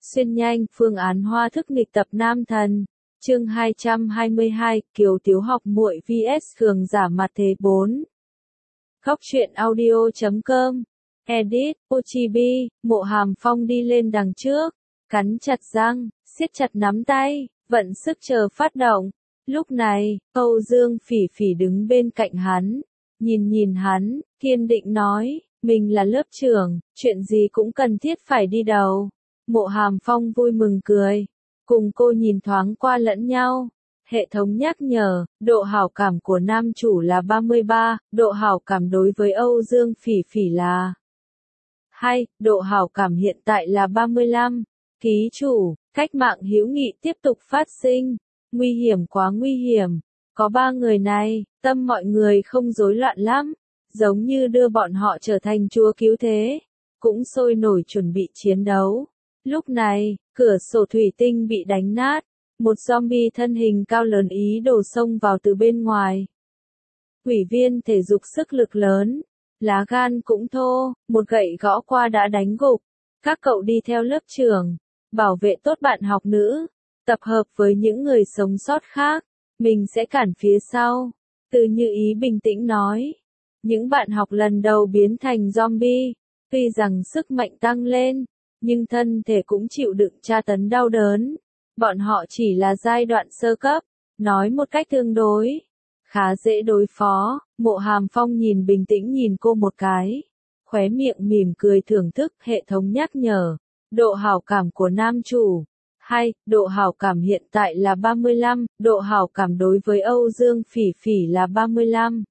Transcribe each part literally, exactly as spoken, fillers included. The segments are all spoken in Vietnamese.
Xuyên nhanh, phương án hoa thức nghịch tập nam thần. Chương hai trăm hai mươi hai, Kiều Tiếu học muội vs Khương giả mặt thế bốn. Góc truyện audio chấm com. Edit, Ochibi, Mộ Hàm Phong đi lên đằng trước, cắn chặt răng, siết chặt nắm tay, vận sức chờ phát động. Lúc này, Âu Dương Phỉ Phỉ đứng bên cạnh hắn, nhìn nhìn hắn, kiên định nói, mình là lớp trưởng, chuyện gì cũng cần thiết phải đi đầu. Mộ Hàm Phong vui mừng cười, cùng cô nhìn thoáng qua lẫn nhau. Hệ thống nhắc nhở, độ hảo cảm của nam chủ là ba mươi ba, độ hảo cảm đối với Âu Dương Phỉ Phỉ là hai, độ hảo cảm hiện tại là ba mươi lăm. Ký chủ, cách mạng hữu nghị tiếp tục phát sinh. Nguy hiểm quá nguy hiểm. Có ba người này, tâm mọi người không rối loạn lắm, giống như đưa bọn họ trở thành chúa cứu thế, cũng sôi nổi chuẩn bị chiến đấu. Lúc này, cửa sổ thủy tinh bị đánh nát, một zombie thân hình cao lớn ý đồ xông vào từ bên ngoài. Quỷ viên thể dục sức lực lớn, lá gan cũng thô, một gậy gõ qua đã đánh gục. Các cậu đi theo lớp trưởng, bảo vệ tốt bạn học nữ, tập hợp với những người sống sót khác, mình sẽ cản phía sau. Từ Như Ý bình tĩnh nói, những bạn học lần đầu biến thành zombie, tuy rằng sức mạnh tăng lên, nhưng thân thể cũng chịu đựng tra tấn đau đớn. Bọn họ chỉ là giai đoạn sơ cấp, nói một cách tương đối, khá dễ đối phó. Mộ Hàm Phong nhìn bình tĩnh nhìn cô một cái, khóe miệng mỉm cười thưởng thức. Hệ thống nhắc nhở, độ hảo cảm của nam chủ hai, độ hảo cảm hiện tại là ba mươi lăm, độ hảo cảm đối với Âu Dương Phỉ Phỉ là ba mươi lăm.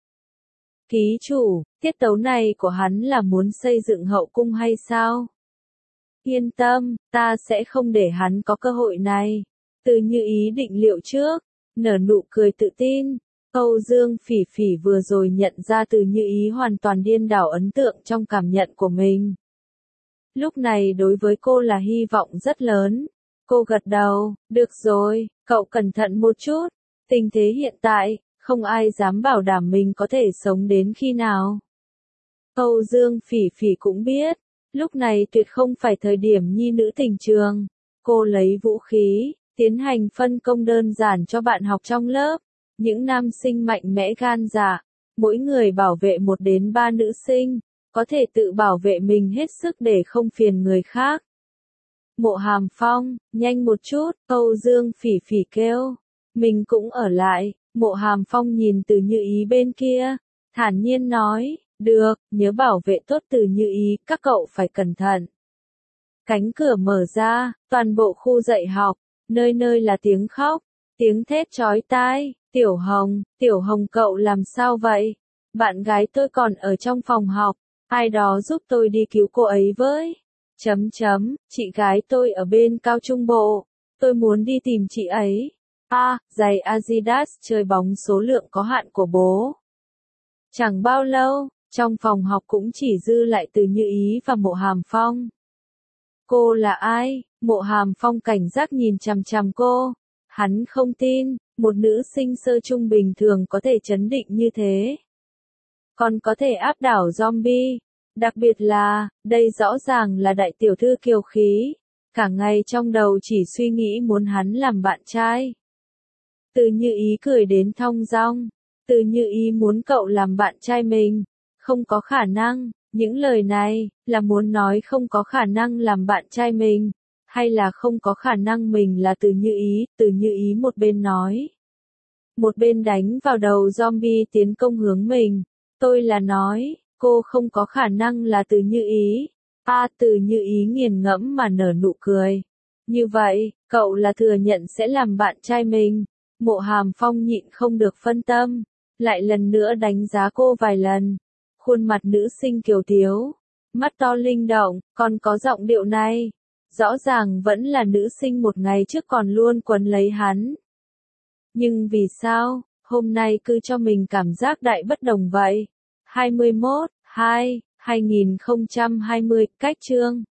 Ký chủ, tiết tấu này của hắn là muốn xây dựng hậu cung hay sao? Yên tâm, ta sẽ không để hắn có cơ hội này. Từ Như Ý định liệu trước, nở nụ cười tự tin. Âu Dương Phỉ Phỉ vừa rồi nhận ra Từ Như Ý hoàn toàn điên đảo ấn tượng trong cảm nhận của mình. Lúc này đối với cô là hy vọng rất lớn. Cô gật đầu, được rồi, cậu cẩn thận một chút. Tình thế hiện tại, không ai dám bảo đảm mình có thể sống đến khi nào. Âu Dương Phỉ Phỉ cũng biết, lúc này tuyệt không phải thời điểm nhi nữ tình trường. Cô lấy vũ khí, tiến hành phân công đơn giản cho bạn học trong lớp. Những nam sinh mạnh mẽ gan dạ, mỗi người bảo vệ một đến ba nữ sinh, có thể tự bảo vệ mình hết sức để không phiền người khác. Mộ Hàm Phong, nhanh một chút, Âu Dương Phỉ Phỉ kêu. Mình cũng ở lại. Mộ Hàm Phong nhìn Từ Như Ý bên kia, thản nhiên nói, được, nhớ bảo vệ tốt Từ Như Ý, các cậu phải cẩn thận. Cánh cửa mở ra, toàn bộ khu dạy học, nơi nơi là tiếng khóc, tiếng thét chói tai. Tiểu Hồng, Tiểu Hồng cậu làm sao vậy? Bạn gái tôi còn ở trong phòng học, ai đó giúp tôi đi cứu cô ấy với. Chấm chấm, chị gái tôi ở bên cao trung bộ, tôi muốn đi tìm chị ấy. A, à, giày Adidas chơi bóng số lượng có hạn của bố. Chẳng bao lâu, trong phòng học cũng chỉ dư lại Từ Như Ý và Mộ Hàm Phong. Cô là ai? Mộ Hàm Phong cảnh giác nhìn chằm chằm cô. Hắn không tin, một nữ sinh sơ trung bình thường có thể trấn định như thế. Còn có thể áp đảo zombie. Đặc biệt là, đây rõ ràng là đại tiểu thư kiều khí. Cả ngày trong đầu chỉ suy nghĩ muốn hắn làm bạn trai. Từ Như Ý cười đến thong dong. Từ Như Ý muốn cậu làm bạn trai mình. Không có khả năng. Những lời này, là muốn nói không có khả năng làm bạn trai mình. Hay là không có khả năng mình là Từ Như Ý. Từ Như Ý một bên nói, một bên đánh vào đầu zombie tiến công hướng mình. Tôi là nói, cô không có khả năng là Từ Như Ý. A, à, Từ Như Ý nghiền ngẫm mà nở nụ cười. Như vậy, cậu là thừa nhận sẽ làm bạn trai mình. Mộ Hàm Phong nhịn không được phân tâm, lại lần nữa đánh giá cô vài lần. Khuôn mặt nữ sinh kiều tiếu, mắt to linh động, còn có giọng điệu này. Rõ ràng vẫn là nữ sinh một ngày trước còn luôn quấn lấy hắn. Nhưng vì sao, hôm nay cứ cho mình cảm giác đại bất đồng vậy? hai mươi mốt, hai, hai nghìn không trăm hai mươi, cách chương.